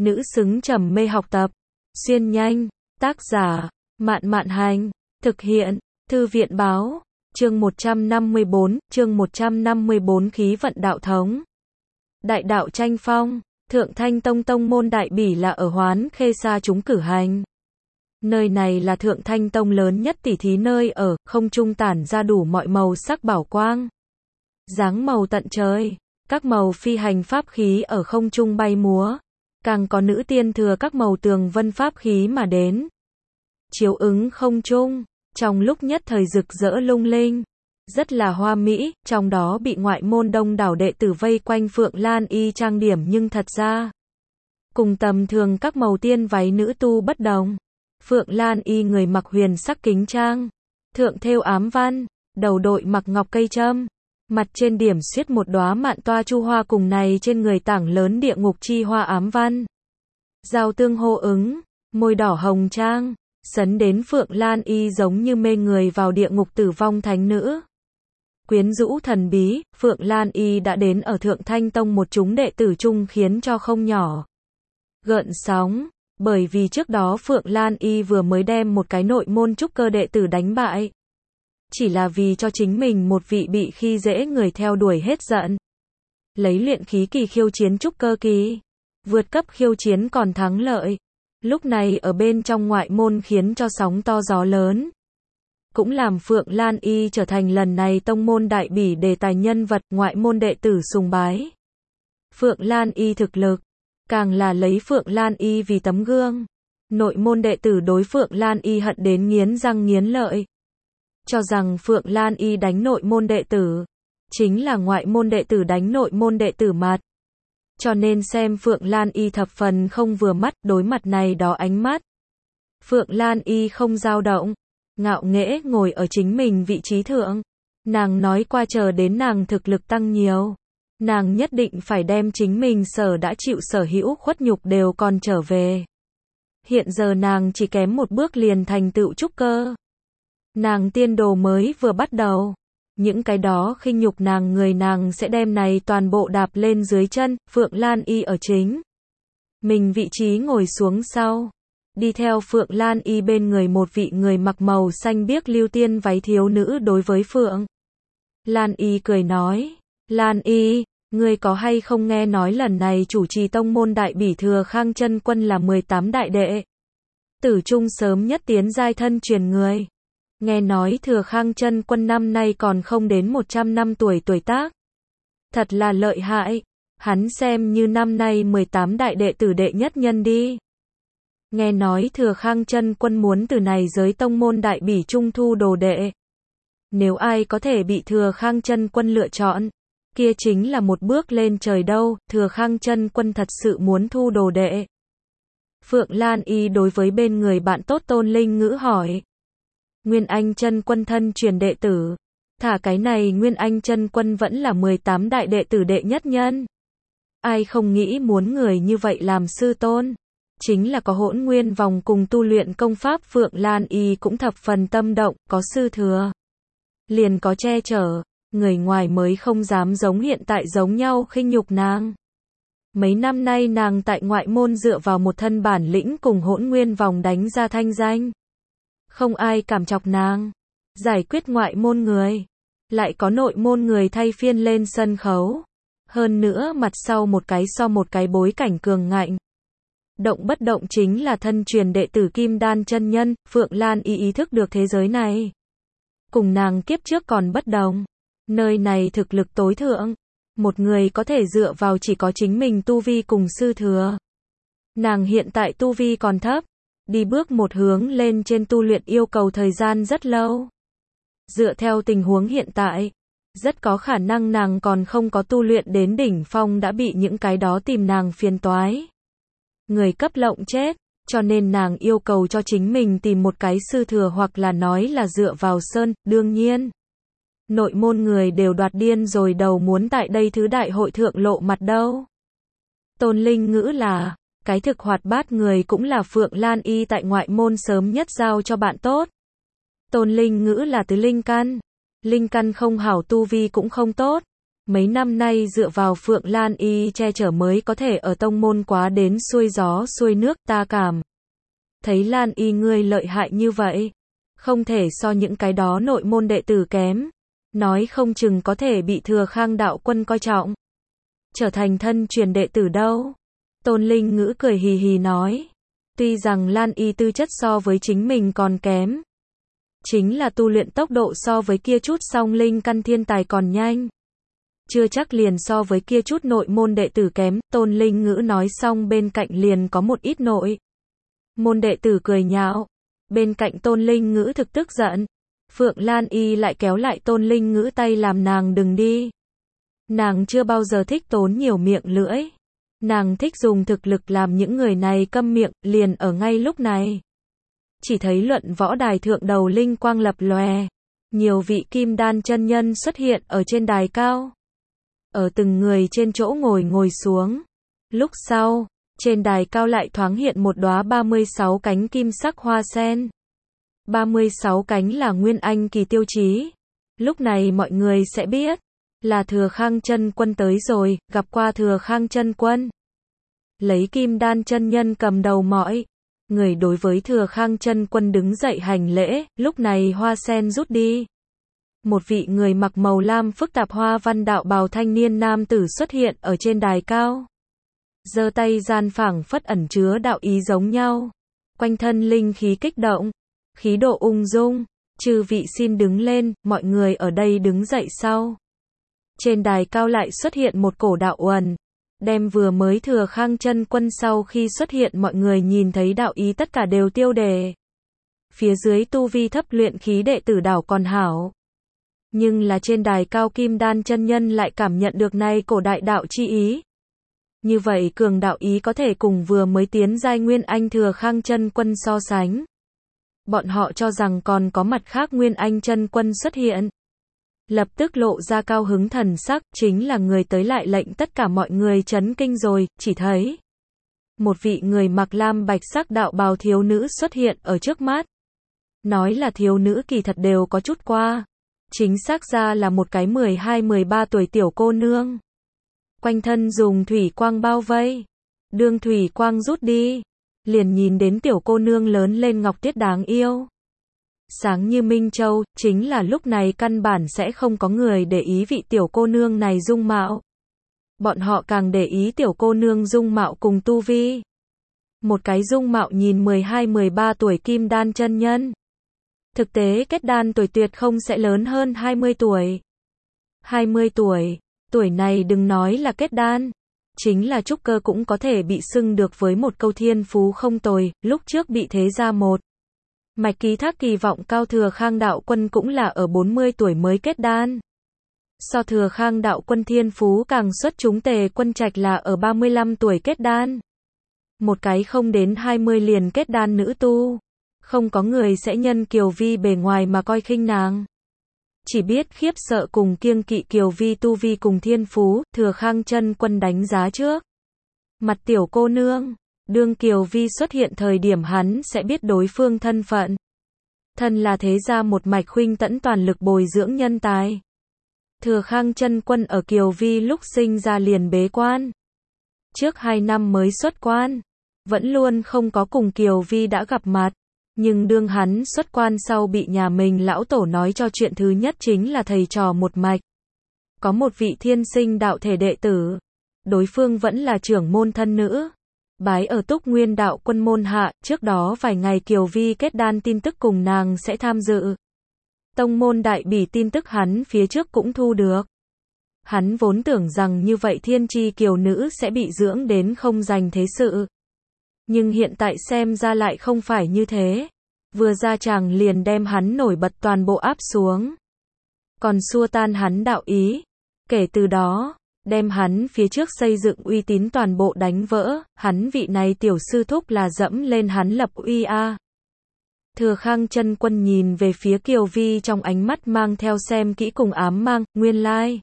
nữ xứng trầm mê học tập. Xuyên nhanh, tác giả, Mạn Mạn Hành, thực hiện, Thư viện Báo, chương 154, khí vận đạo thống. Đại đạo tranh phong, Thượng Thanh Tông tông môn Đại Bỉ là ở Hoán Khê Sa chúng cử hành. Nơi này là Thượng Thanh Tông lớn nhất tỷ thí nơi ở, không trung tản ra đủ mọi màu sắc bảo quang. Dáng màu tận trời, các màu phi hành pháp khí ở không trung bay múa. Càng có nữ tiên thừa các màu tường vân pháp khí mà đến. Chiếu ứng không trung, trong lúc nhất thời rực rỡ lung linh. Rất là hoa mỹ, trong đó bị ngoại môn đông đảo đệ tử vây quanh Phượng Lan Y trang điểm nhưng thật ra cùng tầm thường các màu tiên váy nữ tu bất đồng. Phượng Lan Y người mặc huyền sắc kính trang, thượng thêu ám văn, đầu đội mặc ngọc cây trâm, mặt trên điểm xuyết một đóa mạn toa chu hoa cùng này trên người tảng lớn địa ngục chi hoa ám văn. Giao tương hô ứng, môi đỏ hồng trang, sấn đến Phượng Lan Y giống như mê người vào địa ngục tử vong thánh nữ. Quyến rũ thần bí, Phượng Lan Y đã đến ở Thượng Thanh Tông một chúng đệ tử chung khiến cho không nhỏ gợn sóng, bởi vì trước đó Phượng Lan Y vừa mới đem một cái nội môn trúc cơ đệ tử đánh bại. Chỉ là vì cho chính mình một vị bị khi dễ người theo đuổi hết giận. Lấy luyện khí kỳ khiêu chiến trúc cơ kỳ, vượt cấp khiêu chiến còn thắng lợi. Lúc này ở bên trong ngoại môn khiến cho sóng to gió lớn. Cũng làm Phượng Lan Y trở thành lần này tông môn Đại Bỉ đề tài nhân vật ngoại môn đệ tử sùng bái. Phượng Lan Y thực lực, càng là lấy Phượng Lan Y vì tấm gương. Nội môn đệ tử đối Phượng Lan Y hận đến nghiến răng nghiến lợi. Cho rằng Phượng Lan Y đánh nội môn đệ tử, chính là ngoại môn đệ tử đánh nội môn đệ tử mặt. Cho nên xem Phượng Lan Y thập phần không vừa mắt đối mặt này đó ánh mắt. Phượng Lan Y không dao động, ngạo nghễ ngồi ở chính mình vị trí thượng. Nàng nói qua chờ đến nàng thực lực tăng nhiều, nàng nhất định phải đem chính mình đã chịu sở hữu khuất nhục đều còn trở về. Hiện giờ nàng chỉ kém một bước liền thành tựu trúc cơ. Nàng tiên đồ mới vừa bắt đầu. Những cái đó khinh nhục nàng người nàng sẽ đem này toàn bộ đạp lên dưới chân. Phượng Lan Y ở chính mình vị trí ngồi xuống sau. Đi theo Phượng Lan Y bên người một vị người mặc màu xanh biếc lưu tiên váy thiếu nữ đối với Phượng Lan Y cười nói. Lan Y, ngươi có hay không nghe nói lần này chủ trì tông môn Đại Bỉ Thừa Khang Chân Quân là 18 đại đệ tử trung sớm nhất tiến giai thân truyền người. Nghe nói Thừa Khang Chân Quân năm nay còn không đến 100 năm tuổi tác. Thật là lợi hại, hắn xem như năm nay 18 đại đệ tử đệ nhất nhân đi. Nghe nói Thừa Khang Chân Quân muốn từ này giới tông môn Đại Bỉ trung thu đồ đệ. Nếu ai có thể bị Thừa Khang Chân Quân lựa chọn, kia chính là một bước lên trời đâu. Thừa Khang Chân Quân thật sự muốn thu đồ đệ. Phượng Lan Y đối với bên người bạn tốt Tôn Linh Ngữ hỏi. Nguyên Anh Chân Quân thân truyền đệ tử. Thả cái này Nguyên Anh Chân Quân vẫn là 18 đại đệ tử đệ nhất nhân. Ai không nghĩ muốn người như vậy làm sư tôn. Chính là có hỗn nguyên vòng cùng tu luyện công pháp. Phượng Lan Y cũng thập phần tâm động, có sư thừa liền có che chở, người ngoài mới không dám giống hiện tại giống nhau khinh nhục nàng. Mấy năm nay nàng tại ngoại môn dựa vào một thân bản lĩnh cùng hỗn nguyên vòng đánh ra thanh danh. Không ai cảm chọc nàng. Giải quyết ngoại môn người, lại có nội môn người thay phiên lên sân khấu. Hơn nữa mặt sau một cái so một cái bối cảnh cường ngạnh. Động bất động chính là thân truyền đệ tử Kim Đan chân nhân. Phượng Lan Y ý thức được thế giới này cùng nàng kiếp trước còn bất đồng. Nơi này thực lực tối thượng, một người có thể dựa vào chỉ có chính mình tu vi cùng sư thừa. Nàng hiện tại tu vi còn thấp, đi bước một hướng lên trên tu luyện yêu cầu thời gian rất lâu. Dựa theo tình huống hiện tại, rất có khả năng nàng còn không có tu luyện đến đỉnh phong đã bị những cái đó tìm nàng phiền toái. Người cấp lộng chết, cho nên nàng yêu cầu cho chính mình tìm một cái sư thừa hoặc là nói là dựa vào sơn. Đương nhiên, nội môn người đều đoạt điên rồi đầu muốn tại đây thứ đại hội thượng lộ mặt đâu. Tôn Linh Ngữ là cái thực hoạt bát người cũng là Phượng Lan Y tại ngoại môn sớm nhất giao cho bạn tốt. Tôn Linh Ngữ là tứ linh căn. Linh căn không hảo tu vi cũng không tốt. Mấy năm nay dựa vào Phượng Lan Y che chở mới có thể ở tông môn quá đến xuôi gió xuôi nước, ta cảm thấy Lan Y ngươi lợi hại như vậy. Không thể so những cái đó nội môn đệ tử kém. Nói không chừng có thể bị Thừa Khang đạo quân coi trọng. Trở thành thân truyền đệ tử đâu. Tôn Linh Ngữ cười hì hì nói. Tuy rằng Lan Y tư chất so với chính mình còn kém. Chính là tu luyện tốc độ so với kia chút song linh căn thiên tài còn nhanh. Chưa chắc liền so với kia chút nội môn đệ tử kém. Tôn Linh Ngữ nói xong bên cạnh liền có một ít nội môn đệ tử cười nhạo. Bên cạnh Tôn Linh Ngữ thực tức giận. Phượng Lan Y lại kéo lại Tôn Linh Ngữ tay làm nàng đừng đi. Nàng chưa bao giờ thích tốn nhiều miệng lưỡi. Nàng thích dùng thực lực làm những người này câm miệng, liền ở ngay lúc này. Chỉ thấy luận võ đài thượng đầu linh quang lập lòe. Nhiều vị kim đan chân nhân xuất hiện ở trên đài cao. Ở từng người trên chỗ ngồi xuống. Lúc sau, trên đài cao lại thoáng hiện một đóa 36 cánh kim sắc hoa sen. 36 cánh là nguyên anh kỳ tiêu chí. Lúc này mọi người sẽ biết là Thừa Khang chân quân tới rồi, gặp qua Thừa Khang chân quân. Lấy kim đan chân nhân cầm đầu mọi người đối với Thừa Khang chân quân đứng dậy hành lễ, lúc này hoa sen rút đi. Một vị người mặc màu lam phức tạp hoa văn đạo bào thanh niên nam tử xuất hiện ở trên đài cao. Giơ tay gian phảng phất ẩn chứa đạo ý giống nhau. Quanh thân linh khí kích động, khí độ ung dung. Chư vị xin đứng lên, mọi người ở đây đứng dậy sau. Trên đài cao lại xuất hiện một cổ đạo uẩn, đem vừa mới Thừa Khang chân quân sau khi xuất hiện mọi người nhìn thấy đạo ý tất cả đều tiêu đề. Phía dưới tu vi thấp luyện khí đệ tử đảo còn hảo. Nhưng là trên đài cao kim đan chân nhân lại cảm nhận được này cổ đại đạo chi ý. Như vậy cường đạo ý có thể cùng vừa mới tiến giai nguyên anh Thừa Khang chân quân so sánh. Bọn họ cho rằng còn có mặt khác nguyên anh chân quân xuất hiện. Lập tức lộ ra cao hứng thần sắc, chính là người tới lại lệnh tất cả mọi người chấn kinh rồi, chỉ thấy một vị người mặc lam bạch sắc đạo bào thiếu nữ xuất hiện ở trước mắt. Nói là thiếu nữ kỳ thật đều có chút qua. Chính xác ra là một cái 12-13 tuổi tiểu cô nương. Quanh thân dùng thủy quang bao vây. Đương thủy quang rút đi. Liền nhìn đến tiểu cô nương lớn lên ngọc tiết đáng yêu. Sáng như Minh Châu, chính là lúc này căn bản sẽ không có người để ý vị tiểu cô nương này dung mạo. Bọn họ càng để ý tiểu cô nương dung mạo cùng tu vi. Một cái dung mạo nhìn 12-13 tuổi kim đan chân nhân. Thực tế kết đan tuổi tuyệt không sẽ lớn hơn 20 tuổi. 20 tuổi, tuổi này đừng nói là kết đan. Chính là trúc cơ cũng có thể bị xưng được với một câu thiên phú không tồi, lúc trước bị thế ra một mạch ký thác kỳ vọng cao Thừa Khang đạo quân cũng là ở 40 tuổi mới kết đan. So Thừa Khang đạo quân thiên phú càng xuất chúng Tề Quân Trạch là ở 35 tuổi kết đan. Một cái không đến 20 liền kết đan nữ tu. Không có người sẽ nhân Kiều Vi bề ngoài mà coi khinh nàng. Chỉ biết khiếp sợ cùng kiêng kỵ Kiều Vi tu vi cùng thiên phú, Thừa Khang chân quân đánh giá trước. Mặt tiểu cô nương, đương Kiều Vi xuất hiện thời điểm hắn sẽ biết đối phương thân phận. Thân là thế gia một mạch khuynh tẫn toàn lực bồi dưỡng nhân tài. Thừa Khang chân quân ở Kiều Vi lúc sinh ra liền bế quan. Trước 2 năm mới xuất quan, vẫn luôn không có cùng Kiều Vi đã gặp mặt. Nhưng đương hắn xuất quan sau bị nhà mình lão tổ nói cho chuyện thứ nhất chính là thầy trò một mạch. Có một vị thiên sinh đạo thể đệ tử. Đối phương vẫn là trưởng môn thân nữ. Bái ở Túc Nguyên đạo quân môn hạ, trước đó vài ngày Kiều Vi kết đan tin tức cùng nàng sẽ tham dự. Tông môn đại bỉ tin tức hắn phía trước cũng thu được. Hắn vốn tưởng rằng như vậy thiên chi kiều nữ sẽ bị dưỡng đến không dành thế sự. Nhưng hiện tại xem ra lại không phải như thế. Vừa ra chàng liền đem hắn nổi bật toàn bộ áp xuống. Còn xua tan hắn đạo ý. Kể từ đó, đem hắn phía trước xây dựng uy tín toàn bộ đánh vỡ. Hắn vị này tiểu sư thúc là dẫm lên hắn lập uy a. Thừa Khang chân quân nhìn về phía Kiều Vi trong ánh mắt mang theo xem kỹ cùng ám mang, nguyên lai.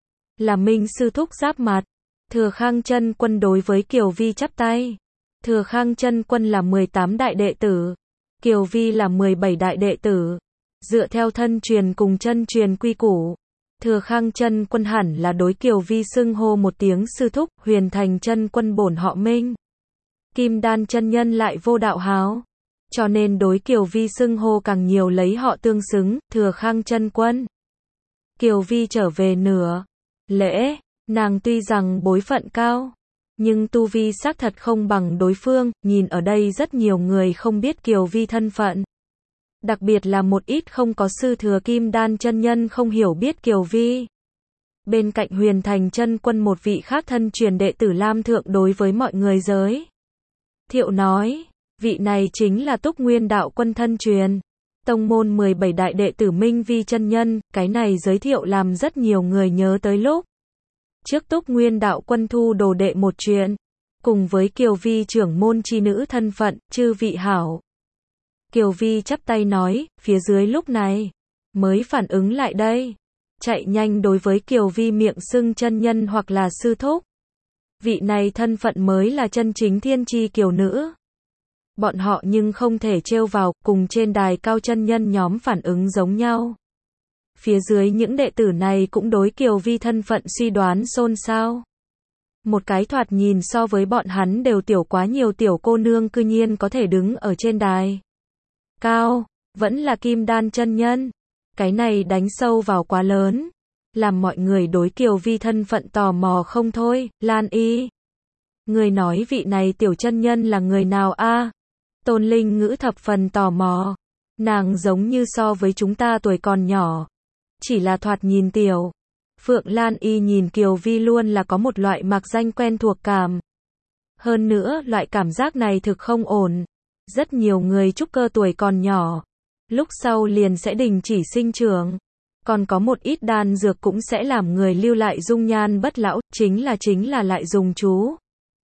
Là Minh sư thúc giáp mặt. Thừa Khang chân quân đối với Kiều Vi chắp tay. Thừa Khang chân quân là 18 đại đệ tử. Kiều Vi là 17 đại đệ tử. Dựa theo thân truyền cùng chân truyền quy củ. Thừa Khang chân quân hẳn là đối Kiều Vi xưng hô một tiếng sư thúc, Huyền Thành chân quân bổn họ Minh. Kim Đan chân nhân lại vô đạo háo. Cho nên đối Kiều Vi xưng hô càng nhiều lấy họ tương xứng, Thừa Khang chân quân. Kiều Vi trở về nửa lễ, nàng tuy rằng bối phận cao, nhưng tu vi xác thật không bằng đối phương, nhìn ở đây rất nhiều người không biết Kiều Vi thân phận. Đặc biệt là một ít không có sư thừa Kim Đan chân nhân không hiểu biết Kiều Vi. Bên cạnh Huyền Thành chân quân một vị khác thân truyền đệ tử Lam Thượng đối với mọi người giới thiệu nói, vị này chính là Túc Nguyên đạo quân thân truyền. Tông môn 17 đại đệ tử Minh Vi chân nhân, cái này giới thiệu làm rất nhiều người nhớ tới lúc trước Túc Nguyên đạo quân thu đồ đệ một chuyện, cùng với Kiều Vi trưởng môn chi nữ thân phận, chư vị hảo. Kiều Vi chắp tay nói, phía dưới lúc này mới phản ứng lại đây, chạy nhanh đối với Kiều Vi miệng xưng chân nhân hoặc là sư thúc. Vị này thân phận mới là chân chính thiên chi kiều nữ. Bọn họ nhưng không thể trêu vào, cùng trên đài cao chân nhân nhóm phản ứng giống nhau. Phía dưới những đệ tử này cũng đối Kiều Vi thân phận suy đoán xôn xao. Một cái thoạt nhìn so với bọn hắn đều tiểu quá nhiều tiểu cô nương cư nhiên có thể đứng ở trên đài cao, vẫn là Kim Đan chân nhân. Cái này đánh sâu vào quá lớn, làm mọi người đối Kiều Vi thân phận tò mò không thôi. Lan Y, người nói vị này tiểu chân nhân là người nào a? Tôn Linh Ngữ thập phần tò mò. Nàng giống như so với chúng ta tuổi còn nhỏ, chỉ là thoạt nhìn tiểu. Phượng Lan Y nhìn Kiều Vi luôn là có một loại mạc danh quen thuộc cảm. Hơn nữa, loại cảm giác này thực không ổn. Rất nhiều người trúc cơ tuổi còn nhỏ, lúc sau liền sẽ đình chỉ sinh trưởng. Còn có một ít đan dược cũng sẽ làm người lưu lại dung nhan bất lão, chính là lại dùng chú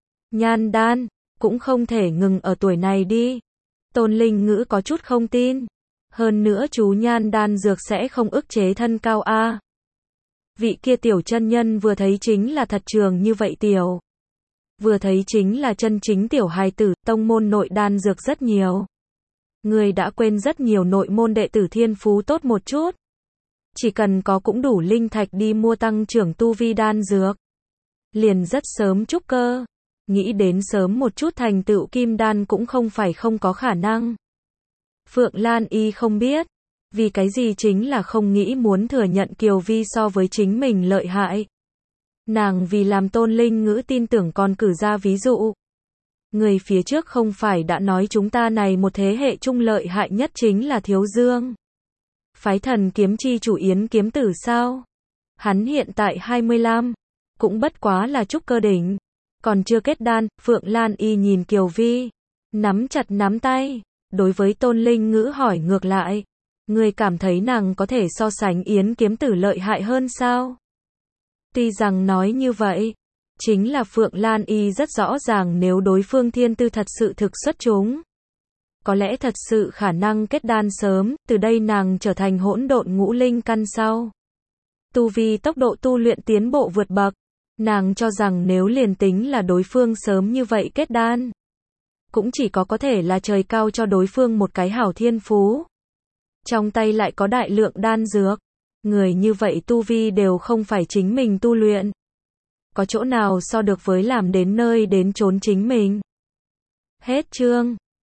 nhan đan, cũng không thể ngừng ở tuổi này đi. Tôn Linh Ngữ có chút không tin. Hơn nữa chú nhan đan dược sẽ không ức chế thân cao a. Vị kia tiểu chân nhân vừa thấy chính là thật trường như vậy tiểu. Vừa thấy chính là chân chính tiểu hài tử, tông môn nội đan dược rất nhiều. Người đã quên rất nhiều nội môn đệ tử thiên phú tốt một chút. Chỉ cần có cũng đủ linh thạch đi mua tăng trưởng tu vi đan dược. Liền rất sớm trúc cơ. Nghĩ đến sớm một chút thành tựu kim đan cũng không phải không có khả năng. Phượng Lan Y không biết, vì cái gì chính là không nghĩ muốn thừa nhận Kiều Vi so với chính mình lợi hại. Nàng vì làm Tôn Linh Ngữ tin tưởng còn cử ra ví dụ. Người phía trước không phải đã nói chúng ta này một thế hệ trung lợi hại nhất chính là Thiếu Dương. Phái Thần kiếm chi chủ Yến kiếm tử sao? Hắn hiện tại 25, cũng bất quá là trúc cơ đỉnh, còn chưa kết đan. Phượng Lan Y nhìn Kiều Vi, nắm chặt nắm tay, đối với Tôn Linh Ngữ hỏi ngược lại, người cảm thấy nàng có thể so sánh Yến kiếm tử lợi hại hơn sao? Tuy rằng nói như vậy, chính là Phượng Lan Y rất rõ ràng nếu đối phương thiên tư thật sự thực xuất chúng, có lẽ thật sự khả năng kết đan sớm, từ đây nàng trở thành hỗn độn ngũ linh căn sau. Tu vi tốc độ tu luyện tiến bộ vượt bậc, nàng cho rằng nếu liền tính là đối phương sớm như vậy kết đan, cũng chỉ có thể là trời cao cho đối phương một cái hảo thiên phú. Trong tay lại có đại lượng đan dược, người như vậy tu vi đều không phải chính mình tu luyện. Có chỗ nào so được với làm đến nơi đến chốn chính mình. Hết chương.